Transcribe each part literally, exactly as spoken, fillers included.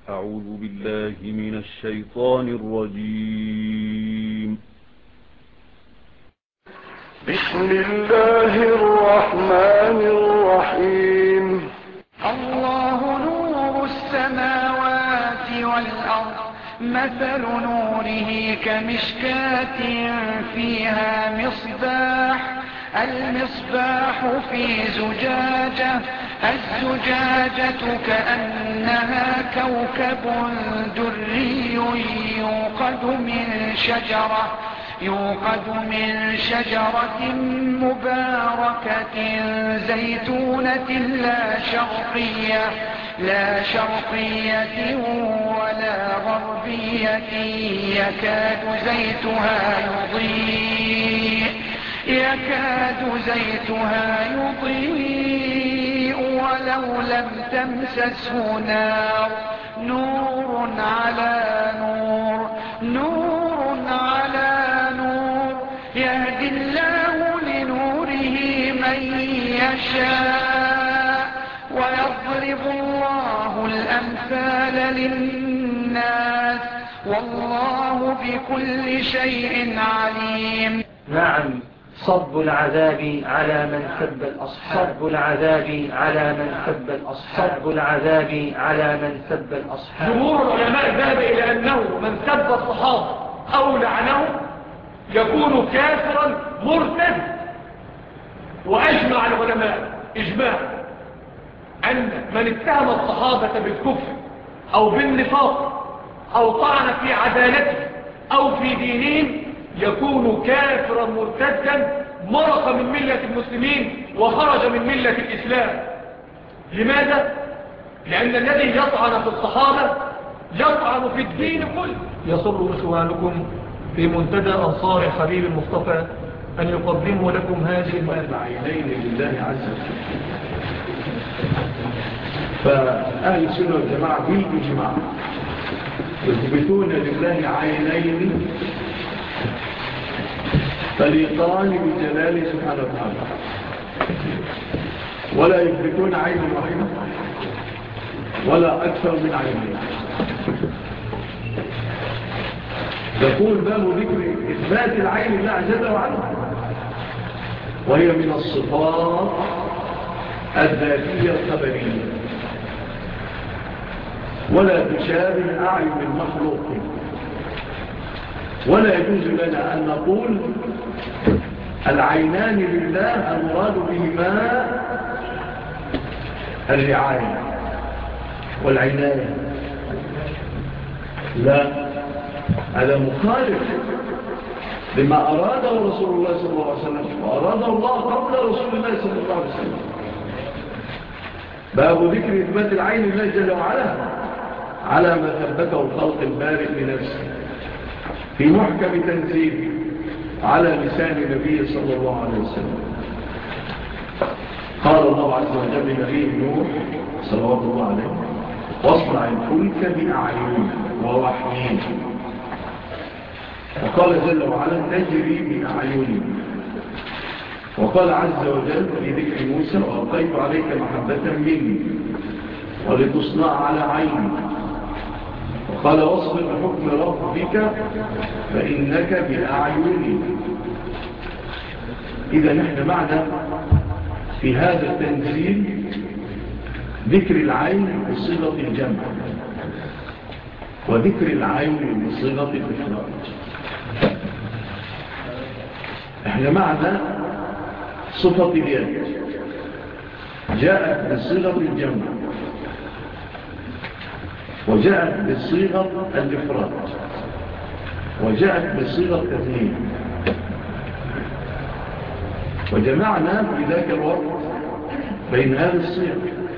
أعوذ بالله من الشيطان الرجيم. بسم الله الرحمن الرحيم. الله نور السماوات والأرض، مثل نوره كمشكاة فيها مصباح، المصباح في زجاجة، الزجاجة كأنها كوكب دري يوقد من شجرة يوقد من شجرة مباركة زيتونة لا شرقية لا شرقية ولا غربية يكاد زيتها يضيء يكاد زيتها يضيء ولو لم تمسسه نار نور على نور نور على يهدي الله لنوره من يشاء ويضرب الله الأمثال للناس والله بكل شيء عليم. نعم، صب العذاب على من سب الأصحاب صب العذاب على من سب الأصحاب صب العذاب على من سب الأصحاب. جمهور العلماء ذهب إلى أنه من سب الصحابة أو لعنهم يكون كافرا مرتد. وأجمع العلماء إجماع أن من اتهم الصحابة بالكفر أو بالنفاق أو طعن في عدالته أو في دينهم يكون كافرا مرتدا مرق من ملة المسلمين وخرج من ملة الإسلام. لماذا؟ لأن الذي يطعن في الصحابة يطعن في الدين كله. يسر إخوانكم في منتدى أنصار حبيب المصطفى أن يقدموا لكم هذه المعنيين لله عز وجل. فأهل السنة والجماعة بالإجماع يثبتون لله عينين طريقان بجلاله سبحانه وتعالى، ولا يثبتون عين واحدة ولا أكثر من عينين. يقول باب ذكر إثبات العين الله جل وعلا، وهي من الصفات الذاتية الخبرية، ولا تشابه أعين المخلوق، ولا يجوز لنا أن نقول العينان لله المراد بهما الرعاية والعناية. لا، هذا مخالف لما أراده رسول الله صلى الله عليه وسلم وأراده الله قبل رسول الله صلى الله عليه وسلم. باب ذكر إثبات العين الله جل وعلا على ما ثبته الخلق البارئ لنفسه في محكم تنزيل على لسان النبي صلى الله عليه وسلم. قال الله عز وجل لنبيه نوح صلوات الله عليه: واصنع الفلك بأعيننا ووحينا. وقال جل وعلا: تجري بأعيننا. وقال عز وجل في ذكر موسى: وألقيت عليك محبة مني ولتصنع على عيني. وقال: واصبر حكم ربك فإنك بأعيني. إذا نحن معنا في هذا التنزيل ذكر العين بصيغة الجمع، وذكر العين بصيغة الإفراد. احنا معنا صفة اليد جاءت بصيغة الجمع وجاءت بصيغة الإفراد وجاءت بصيغة التثنية، وجمعنا في ذاك الوقت بين هذه الصيغ.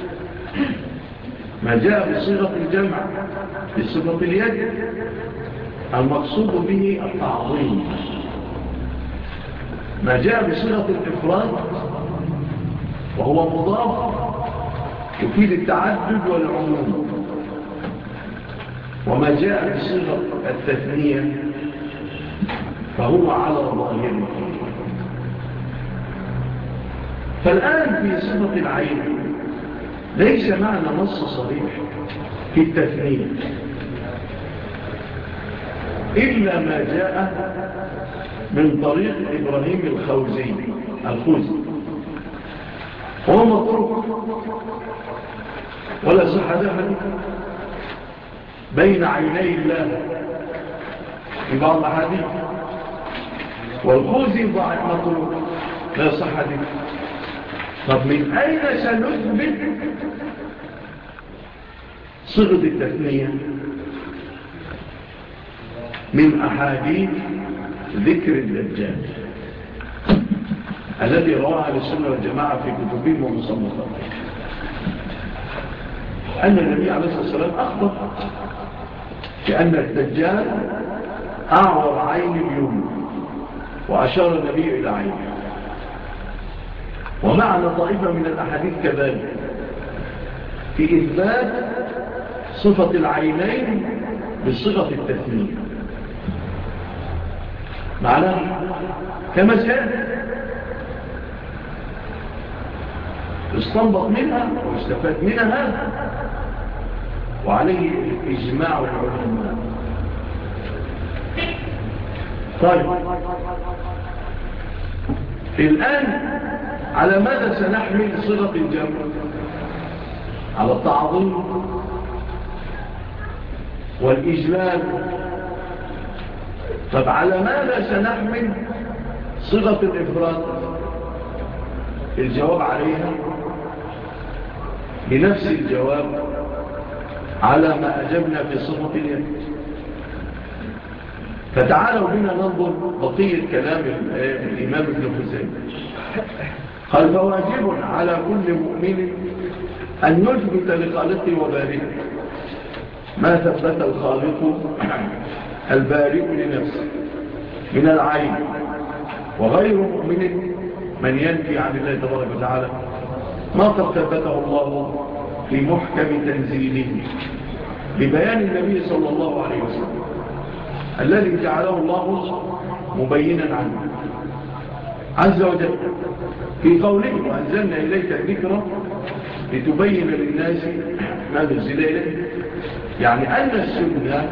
ما جاء بصيغة الجمع بصيغة اليد المقصود به التعظيم، ما جاء بصيغة الإفراد وهو مضاف يفيد التعدد والعموم، وما جاء بصيغة التثنية فهو على ظاهره. فالآن في صفة العين ليس معنى نص صريح في التثنية إلا ما جاء من طريق إبراهيم الخوزي الخوزي وهو مطروق ولا صح ذلك بين عيني الله في بعض الحديث، والخوزي ضعيف مطروق لا صح ذلك. طب من أين سنثبت صيغة التثنية؟ من أحاديث ذكر الدجال الذي رواها للسنة والجماعة في كتبهم ومصنفاتهم، أن النبي عليه الصلاة والسلام أخبر بأن الدجال أعور عين اليمنى، وأشار النبي إلى عينه. ومعنا طائفة من الأحاديث كذلك في إثبات صفة العينين بصفة التثنية، معناه كما سأل استنبط منها واستفاد منها، وعليه إجماع العلماء. طيب الآن على ماذا سنحمل صيغة الجمع؟ على التعظيم والإجلال. طب على ماذا سنحمل صيغة الإفراد؟ الجواب عليها بنفس الجواب على ما أجبنا في صفة اليد. فتعالوا بنا ننظر بقية كلام الإمام ابن خزيمة. قال فواجب على كل مؤمن أن يثبت لخالقه وبارئه ما ثبت الخالق البارئ لنفسه من العين، وغير مؤمن من ينفي عن الله تبارك وتعالى ما قد ثبته الله في محكم تنزيله ببيان النبي صلى الله عليه وسلم الذي جعله الله مبينا عنه عز وجل في قوله وأنزلنا إليك الذكر لتبين للناس ما نزل إليه، يعني أن السنة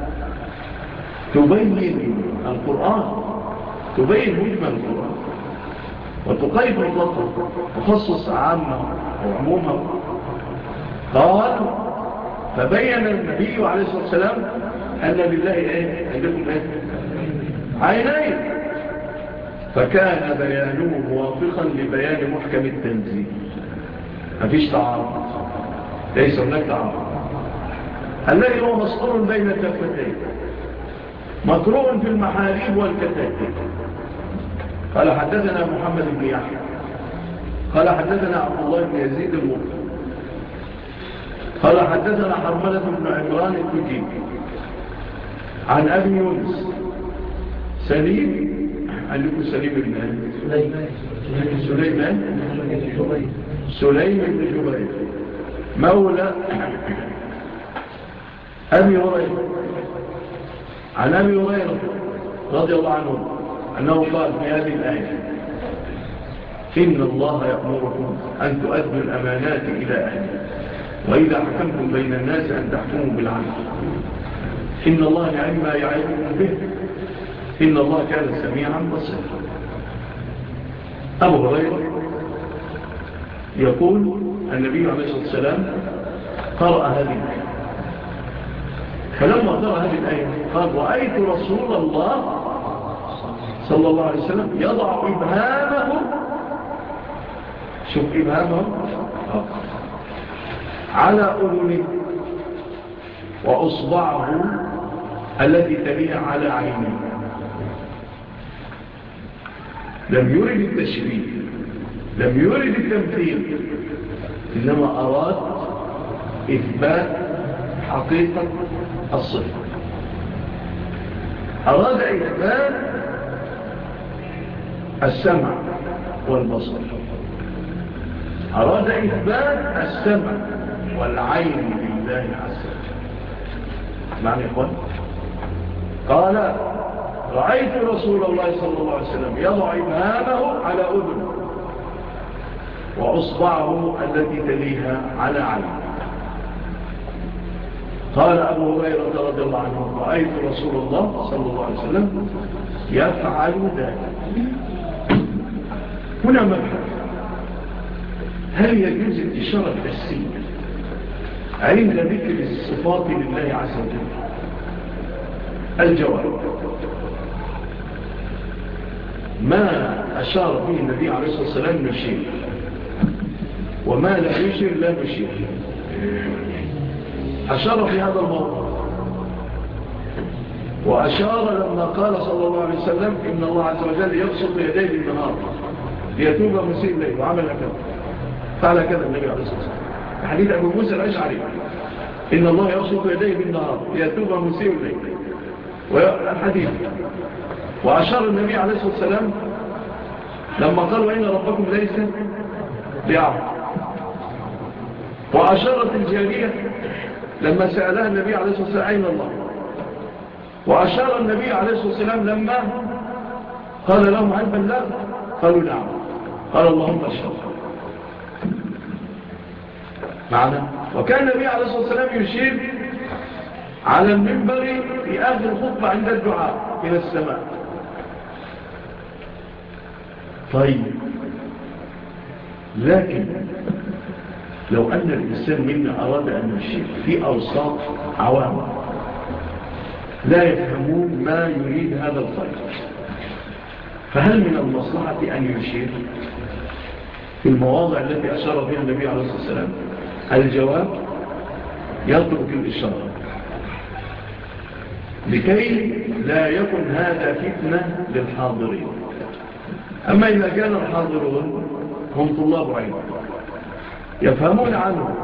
تبين القرآن، تبين مجمل القرآن وتقيد مطلقه وخصص عامه وعمومه. قال فبين النبي عليه الصلاة والسلام أن لله إيه؟ عندكم إيه؟ عينين، فكان بيانه موافقا لبيان محكم التنزيل. مفيش تعارض، ليس هناك تعارض. الذي هو مسطور بين الكفتين مقروء في المحاريب والكتاتين. قال حدثنا محمد بن يحيى قال حدثنا عبد الله بن يزيد المقري قال حدثنا حرملة بن عمران التجيب عن أبي يونس سليم عندكم سليم بن سليمان سليم بن جبير مولى أبي هريرة عن أبي هريرة رضي الله عنه أنه قال في هذه الآية إن الله يأمركم أن تؤدوا الأمانات إلى أهلها وإذا حكمتم بين الناس أن تحكموا بالعدل إن الله يعلم ما يعلمكم به إن الله كان سميعا بصيرا. أبو هريرة يقول النبي عليه الصلاة والسلام قرأ هذه الآية، فلما قرأ هذه الآية قال رأيت رسول الله صلى الله عليه وسلم يضع إبهامه، شوف إبهامه على أذنه وأصبعه التي تليها على عينه. لم يرد التشبيه، لم يرد التمثيل، إنما أراد إثبات حقيقة الصفة، أراد إثبات السمع والبصر، أراد إثبات السمع والعين لله عز وجل. معنى إخوان قال رأيت رسول الله صلى الله عليه وسلم يضع إبهامه على أذنه وأصبعه التي تليها على عينه. قال أبو هريرة رضي الله عنه: رأيت رسول الله صلى الله عليه وسلم يفعل ذلك. هنا مبحث: هل يجوز الإشارة التسليم عند ذكر الصفات لله عز وجل؟ الجواب: ما أشار فيه النبي عليه الصلاة والسلام نشير، وما لا يشير لا نشير. أشار في هذا الموضوع، وأشار لما قال صلى الله عليه وسلم: إن الله عز وجل يبسط يديه بالنهار ليتوب مسيء الليل، وعمل كذا، فعل كذا النبي عليه الصلاة والسلام. حديث أبو موسى الأشعري: إن الله يبسط يديه بالنهار ليتوب مسيء الليل، والحديث. وأشار النبي عليه الصلاة والسلام لما قال: وإن ربكم ليس بأعمى. وأشارت الجارية لما سألها النبي عليه الصلاة والسلام: أين الله؟ وأشار النبي عليه الصلاة والسلام لما قال لهم: هل بلغ؟ قالوا: نعم. قال: اللهم اشهد. معنا. وكان النبي عليه الصلاة والسلام يشير على المنبر في آخر الخطبة عند الدعاء إلى السماء. طيب، لكن لو أن الإنسان منا أراد أن يشير في أوساط عوام لا يفهمون ما يريد هذا الخير، فهل من المصلحة أن يشير في المواضع التي أشار فيها النبي عليه الصلاة والسلام؟ الجواب: يترك الإشارة لكي لا يكن هذا فتنة للحاضرين. أما إذا كان الحاضرون هم طلاب علم يفهمون عنه،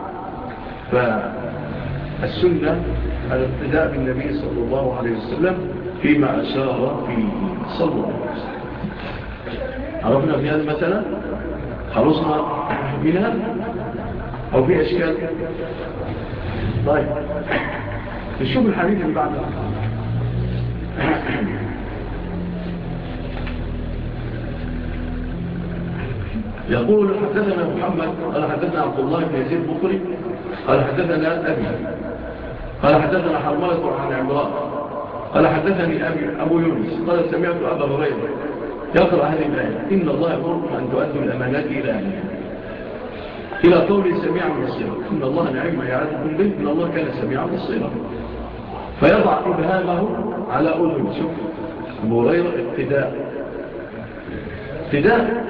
فالسنة الاقتداء بالنبي صلى الله عليه وسلم فيما أشار فيه صلى الله عليه وسلم. عرفنا في هذه المسألة؟ خلصنا منها أو في أشكال؟ طيب، نشوف الحديث اللي بعده. يقول: حدثنا محمد قال حدثنا عبد الله بن يزيد البخاري قال حدثنا أبي قال حدثنا حرملة عن عمران قال حدثني أبي أبو يونس قال: سمعت أبا هريرة يقرأ هذه الآية: إن الله يأمركم أن تؤدوا الأمانات إلى أهلها، إلى قوله سميعا بصيرا. إن الله نعم ما يعظكم به، إن الله كان سميعا بصيرا. فيضع إبهامه على أذن. شوف أبو هريرة اقتداء اقتداء.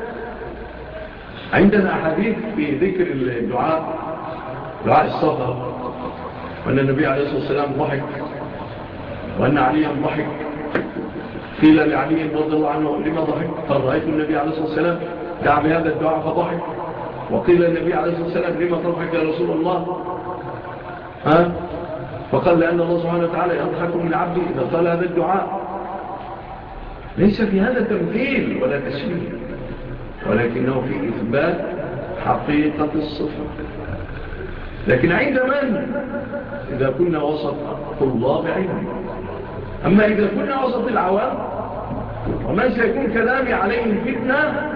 عندنا حديث في ذكر الدعاء، دعاء السفر، وأن النبي عليه الصلاة والسلام ضحك، وأن عليا ضحك. قيل لعلي رضي الله عنه: لما ضحك؟ قال: رأيت النبي عليه الصلاة والسلام دعا بهذا الدعاء فضحك. وقيل النبي عليه الصلاة والسلام: لما تضحك يا رسول الله؟ ها؟ فقال: لأن الله سبحانه وتعالى يضحك من عبده إذا قال هذا الدعاء. ليس في هذا تمثيل ولا تشبيه، ولكنه في إثبات حقيقة الصفة. لكن عند من؟ إذا كنا وسط طلاب علم. أما إذا كنا وسط العوام ومن سيكون كلامي عليهم فتنة،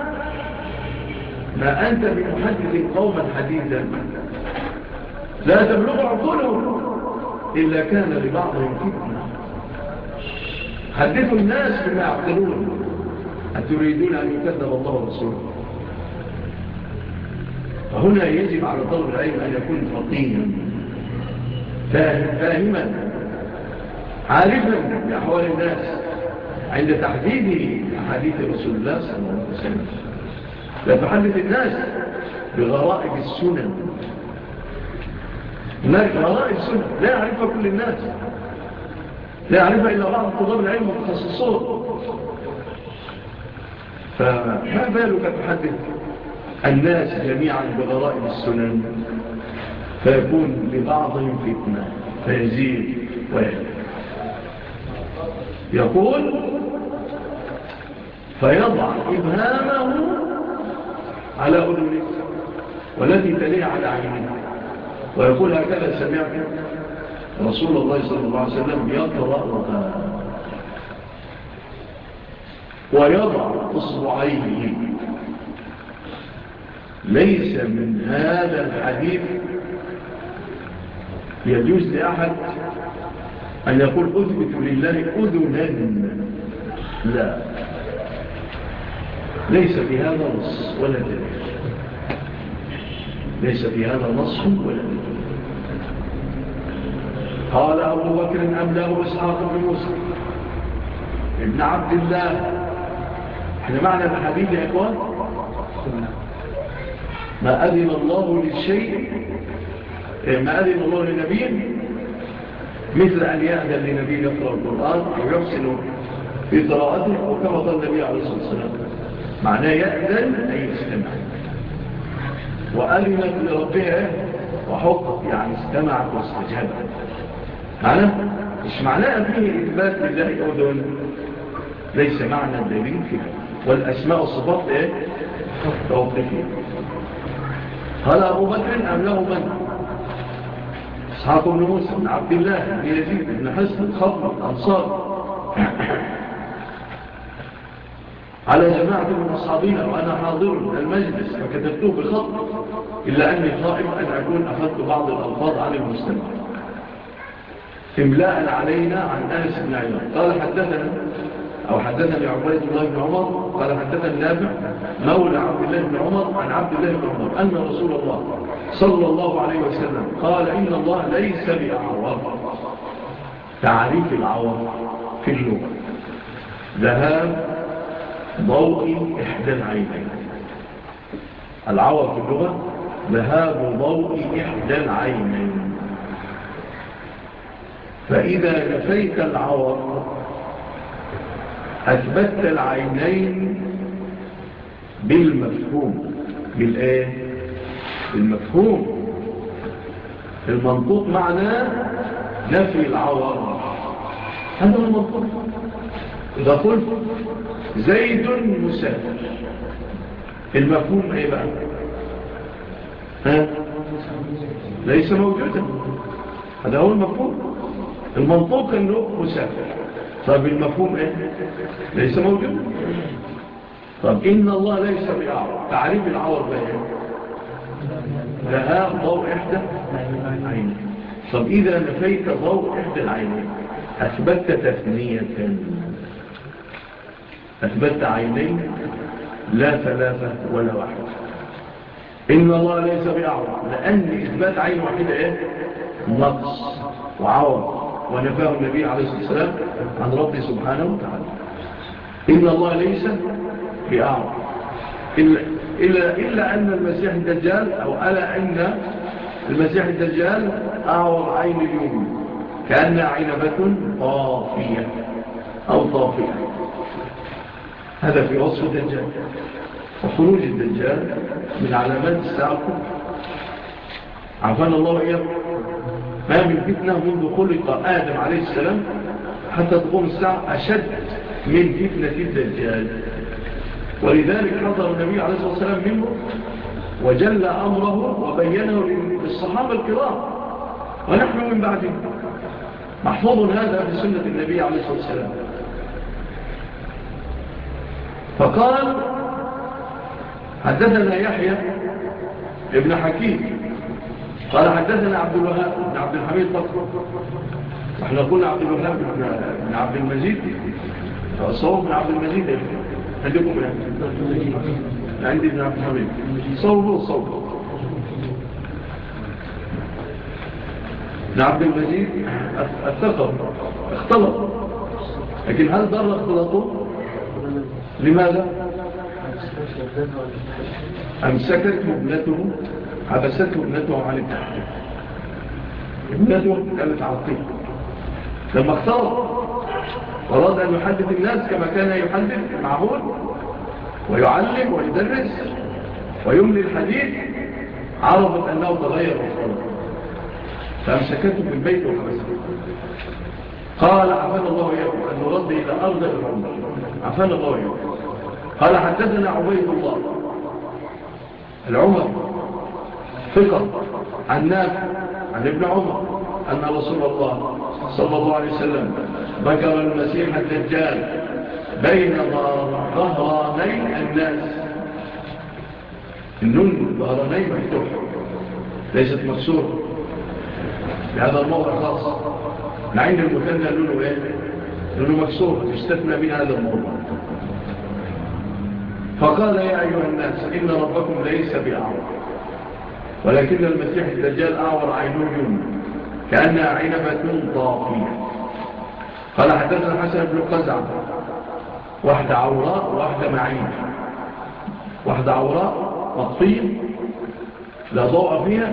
ما أنت بمحدث قوما حديثا لا تبلغ عقولهم إلا كان لبعضهم فتنة. حدثوا الناس بما يعقلون، أتريدون أن يكذب الله ورسوله؟ فهنا يجب على طالب العلم أن يكون فقيها فاهما عارفا بأحوال الناس عند تحديد أحاديث رسول الله صلى الله عليه وسلم. لا تحدث الناس بغرائب السنن. هناك غرائب السنن لا يعرفها كل الناس، لا يعرفها إلا بعض طلاب العلم المتخصصون. فما بالك تحدث الناس جميعا بغرائب السنن فيكون لبعضهم فتنة فيزيد ويهلك. يقول: فيضع إبهامه على أذنه والذي تليه على عينه، ويقول: هكذا سمعت رسول الله صلى الله عليه وسلم يقرأها. ويضع إصبعيه ليس من هذا الحديث يجوز لأحد أن يقول أثبت لله أذنا، لا، ليس في هذا نص ولا دليل، ليس في هذا نص ولا دليل. قال أبو بكر أملاه إسحاق بن موسى ابن عبد الله. احنا معنى الحديث يا إخوان ما أذن الله للشيء، ما أذن الله لنبي مثل أن يأذن لنبي يقرأ القرآن أو يحسن في قراءته، وكما قال النبي عليه الصلاة والسلام معناه يأذن أي يستمع، وأذنت لربها وحقت يعني استمعت واستجابت. معناه مش معناه فيه إثبات لله أذن، ليس معنى الدليل فيه، والأسماء والصفات إيه؟ توقفية. قال أبو بكر أمله من؟ إسحاق بن موسى بن عبد الله بن يزيد بن حسن الخضر الأنصار على جماعة من أصحابنا وأنا حاضر المجلس فكتبته بخط، إلا أني خائف أن أكون أخذت بعض الألفاظ عن المستمع إملاء علينا عن أنس بن عيان. قال حدثنا أو حدثني عبيد الله بن عمر قال حدثني نافع مولى عبد الله بن عمر عن عبد الله بن عمر أن رسول الله صلى الله عليه وسلم قال إن الله ليس بأعور. تعريف العور في اللغة ذهاب ضوء إحدى العينين. العور في اللغة ذهاب ضوء إحدى العينين. فإذا نفيت العور أثبت العينين بالمفهوم. بالآية بالمفهوم. المنطوق معناه نفي العور، هذا هو المنطوق. إذا قلت زيد مسافر المفهوم ايه بقى؟ ها؟ ليس موجودا، هذا هو المفهوم. المنطوق انه مسافر. طب المفهوم ايه؟ ليس موجودا. طب ان الله ليس بأعور، تعريف العور بقى لها ضوء احدى عينين. طب اذا نفيت ضوء احدى العينين اثبتت تثنية، أثبت عينين لا ثلاثة ولا واحدة. إن الله ليس بأعور، لأن إثبات عين واحدة إيه؟ نقص وعور، ونفاه النبي عليه الصلاة والسلام عن ربه سبحانه وتعالى. إن الله ليس بأعور إلا, إلا, إلا أن المسيح الدجال أو ألا أن المسيح الدجال أعور عين اليوم كأنها عنبة طافية أو طافية. هذا في وصف الدجال. وخروج الدجال من علامات الساعة الكبرى. عفان الله إياه. ما من فتنة منذ خلق آدم عليه السلام حتى تقوم الساعة أشد من فتنة الدجال. ولذلك حضر النبي عليه الصلاة والسلام منه وجل أمره وبينه للصحابة الكرام ونحن من بعده. محفوظ هذا في سنة النبي عليه الصلاة والسلام. فقال حدثنا يحيى ابن حكيم قال حدثنا عبد الوهاب بن عبد الحميد فقط. احنا قلنا عبد الوهاب بن عبد المجيد صوب بن عبد المجيد عندكم يعني عندي ابن عبد الحميد صوبه صوبه ابن عبد المجيد الثقب اختلط، لكن هل ضر اختلطه؟ لماذا؟ أمسكته ابنته حبسته ابنته عن التحقيق. ابنته كانت عقيق لما اختلط وراد أن يحدث الناس كما كان يحدث معهود ويعلم ويدرس ويملي الحديث، عرفت أنه تغير واختلط فأمسكته في البيت وحبسته. قال عفان الله إياكم أن نرد إلى أرض العمر. عفان الله إياكم. قال حدثنا عبيد الله العمر ثقة عن نافع عن ابن عمر أن رسول الله صلى الله عليه وسلم ذكر المسيح الدجال بين ظهراني الناس النون ظهرانين مفتوح ليست مكسورة بهذا الموضع خاص، مع ان المثنى لونه ايه؟ لونه مكسور يستثنى من هذا الموضع. فقال يا أيها الناس إن ربكم ليس بأعور ولكن المسيح الدجال أعور عينه يمنى كأنها عنبة طافية. قال حدثنا حسن بن قزعة واحدة عوراء واحدة معينة، واحدة عوراء مطفية لا ضوء فيها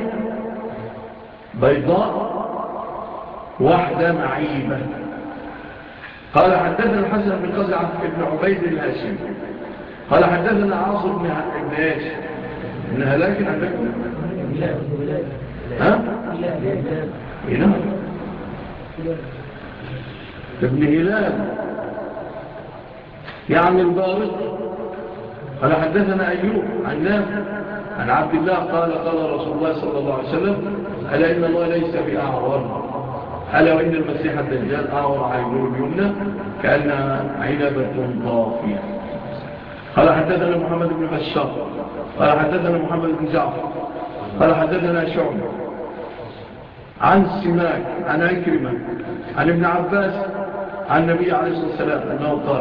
بيضاء، واحدة معيبة. قال حدثنا الحسن بن قزعة ابن عبيد الهاشمي قال حدثنا عاصم بن ابن ايش ابن هلاك عندكم ها هلال ابن هلال يعني البارق. قال حدثنا أيوب عن نافع عن عبد الله قال قال رسول الله صلى الله عليه وسلم ألا إن الله ليس بأعور ألا وإن المسيح الدجال أعور عينه اليمنى كأنها عنبة طافية. قال حدثنا محمد بن بشار قال حدثنا محمد بن جعفر قال حدثنا شعب عن سماك عن عكرمة عن ابن عباس عن النبي عليه الصلاة والسلام أنه قال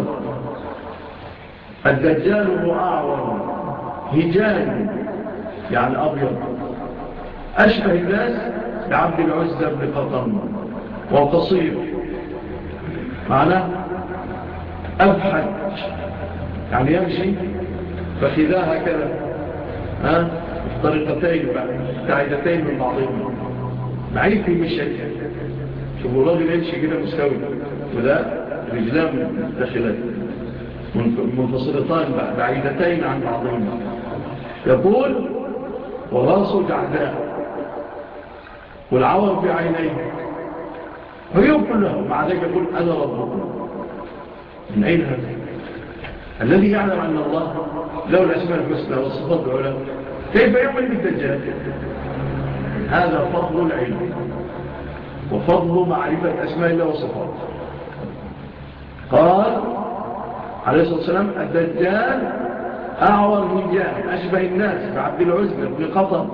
الدجال هو أعور هجان يعني أبيض أشبه الناس بعبد العزة بن قطن وقصير معناه أبحج يعني يمشي فخذاها كذا ها طريقتين بعيدتين من بعضهم معين في مشي. شوفوا الراجل يمشي كده مستوي وده رجلان متدخلات منفصلتان بعيدتين عن بعضهم. يقول وراسه جعداء والعور في عينيه عيوب كلها، مع ذلك يقول أنا ربكم. من أين هذا؟ الذي يعلم أن الله له الأسماء الحسنى والصفات العلى كيف يؤمن بالدجال؟ هذا فضل العلم وفضل معرفة أسماء الله وصفاته. قال عليه الصلاة والسلام الدجال أعور هجان أشبه الناس بعبد العزة بن قطن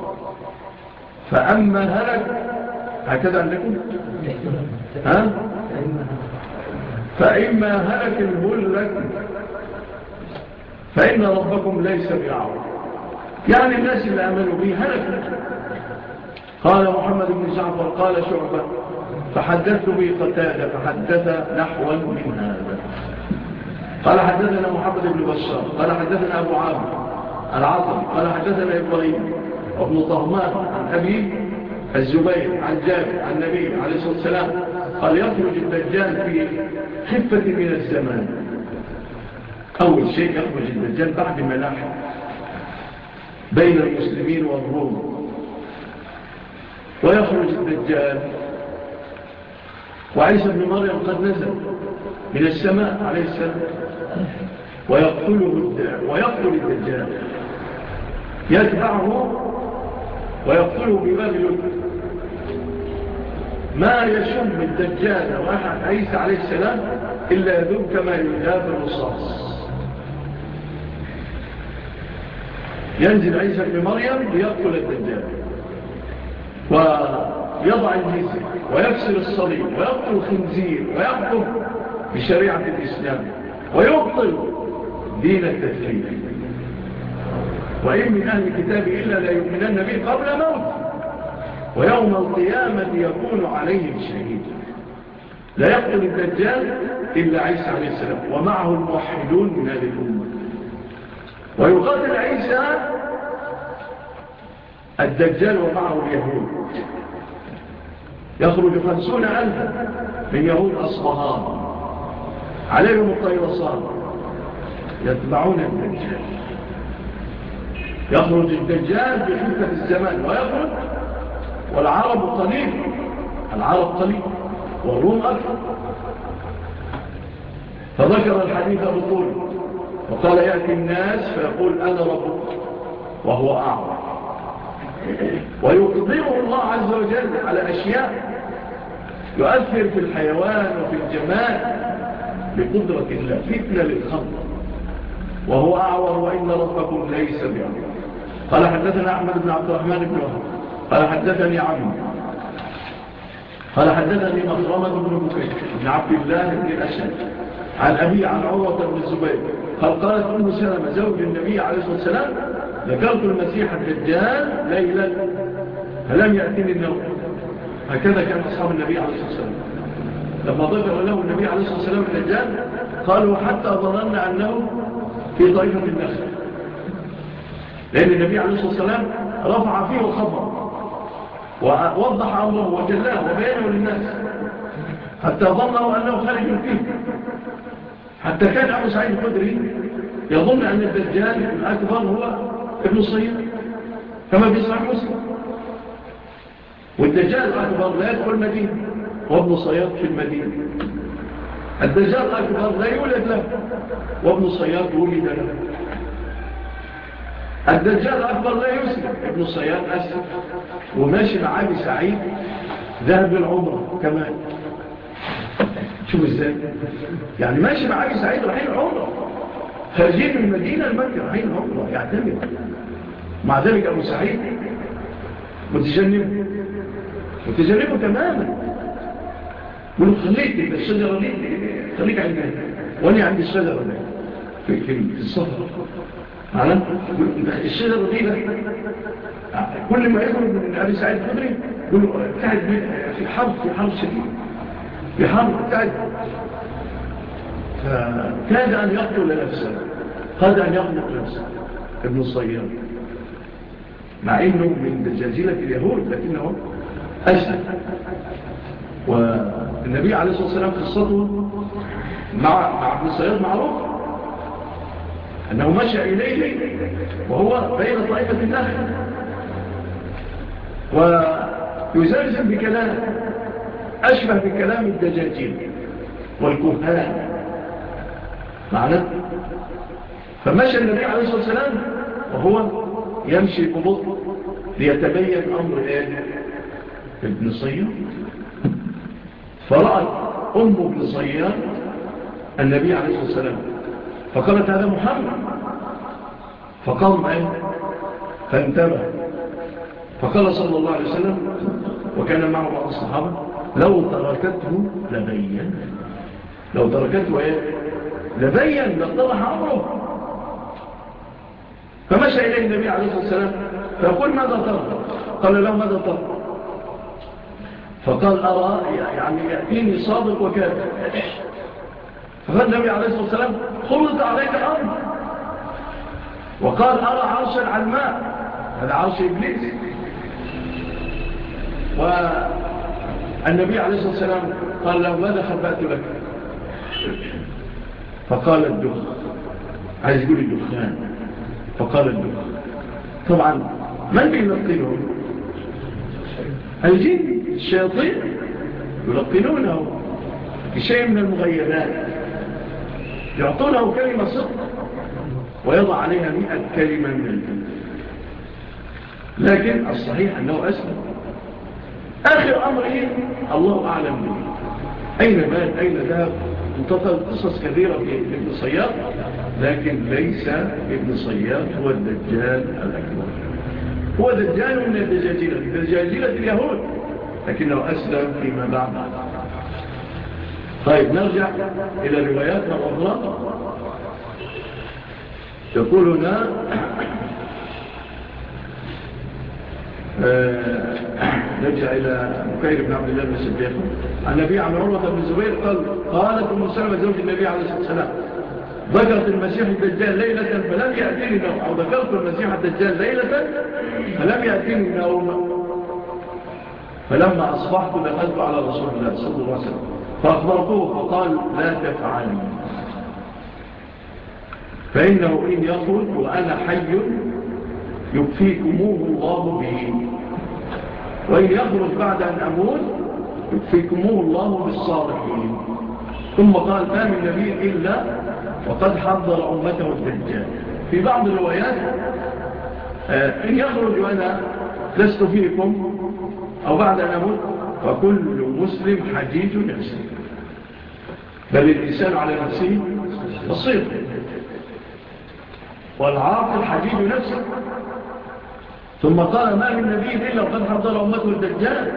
فأما هلك هكذا عندكم ها؟ فإما هلك الهلك فإن ربكم ليس بأعور يعني الناس اللي آمنوا به هلك. قال محمد بن جعفر قال شعبة فحدثت به قتادة فحدث نحوا من هذا. قال حدثنا محمد بن بشار قال حدثنا أبو عامر العاصمي قال حدثنا إبراهيم وابن طهمان عن أبي الزبير عن جابر عن النبي عليه الصلاة والسلام قال يخرج الدجال في خفة من الزمان. أول شيء يخرج الدجال بعد ملاحق بين المسلمين والروم، ويخرج الدجال وعيسى بن مريم قد نزل من السماء عليه السلام ويقتله ويقتل الدجال يتبعه ويقتله بباب لب. ما يشم الدجال واحد عيسى عليه السلام إلا يذوب كما يذاب الرصاص. ينزل عيسى بن مريم ليقتل الدجال ويضع الجزية ويكسر الصليب ويقتل الخنزير ويقتل بشريعة الإسلام ويبطل دين التثليث. وإن من أهل الكتاب إلا لا يؤمنن به قبل موت ويوم القيامة يكون عليهم شهيدا. لا يقتل الدجال إلا عيسى عليه السلام ومعه الموحدون من هذه الأمة. ويقاتل عيسى الدجال ومعه اليهود يخرج خمسون ألفا من يهود أصبهان عليهم الطيرصان يتبعون الدجال. يخرج الدجال بخفة الزمان ويخرج والعرب قليل، العرب قليل والروم أكثر. فذكر الحديث بطول وقال يأتي الناس فيقول أنا ربك وهو أعور ويقدره الله عز وجل على أشياء يؤثر في الحيوان وفي الجمال بقدرة الله فتنة للخلق وهو أعور وإن ربكم ليس بأعور. قال حدثنا أحمد بن عبد الرحمن بن وهب قال حدثني عمرو قال حدثني مخرمة بن بكير بن عبد الله بن الأسد عن أبي عن عروة بن الزبير قال قالت أم سلمة زوج النبي عليه الصلاة والسلام ذكرت المسيح الدجال ليلا فلم يأتني النوم. هكذا كان أصحاب النبي عليه الصلاة والسلام لما ذكر له النبي عليه الصلاة والسلام الدجال قالوا حتى ظننا أنه في طائفة النخل، لأن النبي عليه الصلاة والسلام رفع فيه الخبر ووضح أمره وجلاه وبيانه للناس حتى ظنوا أنه خارج فيه. حتى كان أبو سعيد الخدري يظن أن الدجال الأكبر هو ابن الصياد كما في صحيح مسلم، والدجال الأكبر لا يدخل المدينة وابن الصياد في المدينة. الدجال الأكبر لا يولد له وابن الصياد ولد له. الدجال الأكبر لا يسلم، ابن الصياد أسلم وماشي مع أبي سعيد ذهب للعمرة كمان. شوف ازاي يعني ماشي مع أبي سعيد رايحين عمرة، خارجين من المدينة المكة رايحين عمرة يعتمد. مع ذلك أبو سعيد متجنب متجنبه تماما، يقولوا خليك انت الشجرة دي خليك عندنا وانا عندي الشجرة دي في, في, في الصفر معنا الشجرة دي ده. كل ما يقول من أبي سعيد الخدري يقولوا ابتعد في حرب في حرب شديد في حرب ابتعد. فكاد أن يقتل نفسه قد أن يقتل نفسه ابن الصياد مع إنه من دجاجلة اليهود لكنه أسلم. والنبي عليه الصلاة والسلام قصته مع مع ابن الصياد معروف أنه مشى إليه وهو بين طائفة النخل ويزلزل بكلام أشبه بكلام الدجاجين والكهان معنا. فمشى النبي عليه الصلاة والسلام وهو يمشي ببطء ليتبين أمر إيه ابن صياد. فرأت أم ابن صياد النبي عليه الصلاة والسلام فقالت هذا محمد، فقام إيه فانتبه فقال صلى الله عليه وسلم وكان معه بعض الصحابة لو تركته لبين لو تركته إيه لبين لاتضح أمره. فمشى إليه النبي عليه الصلاة والسلام فيقول ماذا ترى؟ قال له ماذا ترى؟ فقال أرى يعني يأتيني صادق وكاذب. فقال النبي عليه الصلاة والسلام خلط عليك أمر وقال أرى عرشا على الماء، هذا عرش إبليس. والنبي عليه الصلاة والسلام قال له ماذا خبأت لك؟ فقال الدخان، عايز يقول الدخان، فقال الدخان. طبعا من بيلقنه؟ الجن الشياطين يلقنونه بشيء من المغيبات، يعطونه كلمة صدق ويضع عليها مئة كلمة من الجن. لكن الصحيح أنه أسلم. آخر أمره الله أعلم به، أين مات أين ذهب، انتقل قصص كثيرة لابن صياد، لكن ليس ابن صياد هو الدجال الأكبر، هو دجال من الدجاجلة دجاجلة اليهود، لكنه أسلم فيما بعد. طيب نرجع إلى رواياتنا الأخرى. يقول هنا آه نرجع إلى بكير بن عبد الله بن الصديق عن النبي عن عروة بن الزبير قال قالت أم سلمة زوج النبي عليه الصلاة والسلام ذكرت المسيح الدجال ليلة فلم يأتيني نوم، أو ذكرت المسيح الدجال ليلة فلم يأتيني نوم، فلما أصبحت دخلت على رسول الله صلى الله عليه وسلم فأخبرته فقال لا تفعلي، فإنه إن يخرج وأنا حي يكفيكموه الله به، وإن يخرج بعد أن أموت يكفيكموه الله بالصالحين. ثم قال ما من نبي إلا وقد حضر أمته الدجال. في بعض الروايات آه إن يخرج وأنا لست فيكم أو بعد أن أموت فكل مسلم حجيج نفسه، بل الإنسان على نفسه بصير، والعاقل حجيج نفسه. ثم قال ما من نبي إلا وقد حضر أمته الدجال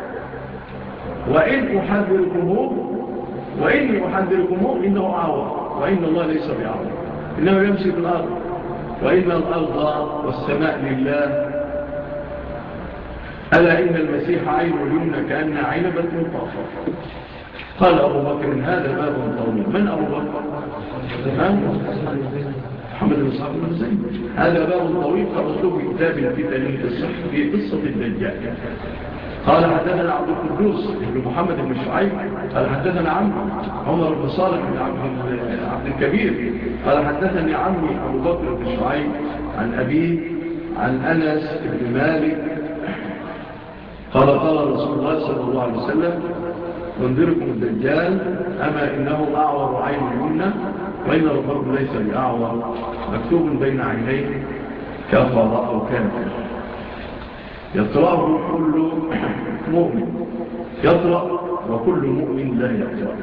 وإن أحذركموه وإني أحذركموه إنه أعور وإن الله ليس بعور إنه يمشي في الأرض وإن الأرض والسماء لله ألا إن المسيح عين اليمنى كأن عنبة مطافة. قال أبو بكر هذا باب طويل. من أبو بكر؟ محمد بن صاحب بن زيد. هذا باب طويل قرأته في كتاب الفتن في قصة الدجال. قال حدثنا عبد القدوس بن محمد بن شعيب قال حدثنا عمي عمر بن صالح بن عبد الكبير قال حدثني عمي أبو بكر بن شعيب عن أبيه عن أنس بن مالك قال قال رسول الله صلى الله عليه وسلم انذركم الدجال أما إنه أعور عين اليمنى وإن ربكم ليس بأعور مكتوب بين عينيه كفر أو كافر يقرأه كل مؤمن يقرأ وكل مؤمن لا يقرأ.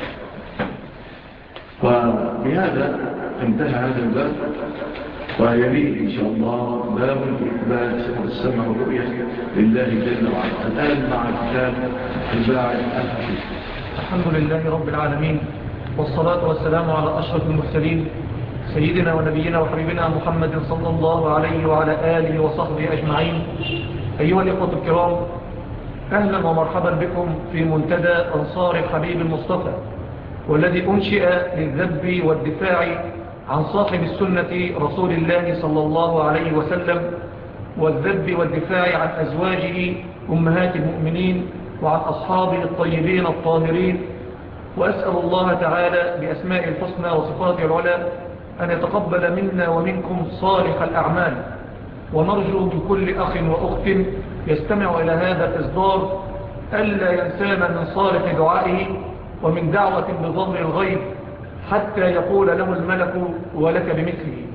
وبهذا انتهى هذا الباب ويليه إن شاء الله باب في إثبات سحر السمع والرؤية لله جل وعلا. الآن مع كتاب الباعث الحديث. الحمد لله رب العالمين والصلاة والسلام على أشرف المرسلين سيدنا ونبينا وحبيبنا محمد صلى الله عليه وعلى آله وصحبه أجمعين. أيها الإخوة الكرام، أهلا ومرحبا بكم في منتدى أنصار الحبيب المصطفى، والذي أنشئ للذب والدفاع عن صاحب السنة رسول الله صلى الله عليه وسلم، والذب والدفاع عن أزواجه أمهات المؤمنين وعن أصحابه الطيبين الطاهرين. وأسأل الله تعالى بأسماء الحسنى وصفاته العلى أن يتقبل منا ومنكم صالح الأعمال، ونرجو من كل أخ وأخت يستمع إلى هذا الإصدار ألا ينسانا من صالح دعائه ومن دعوة بظهر الغيب حتى يقول له الملك ولك بمثله.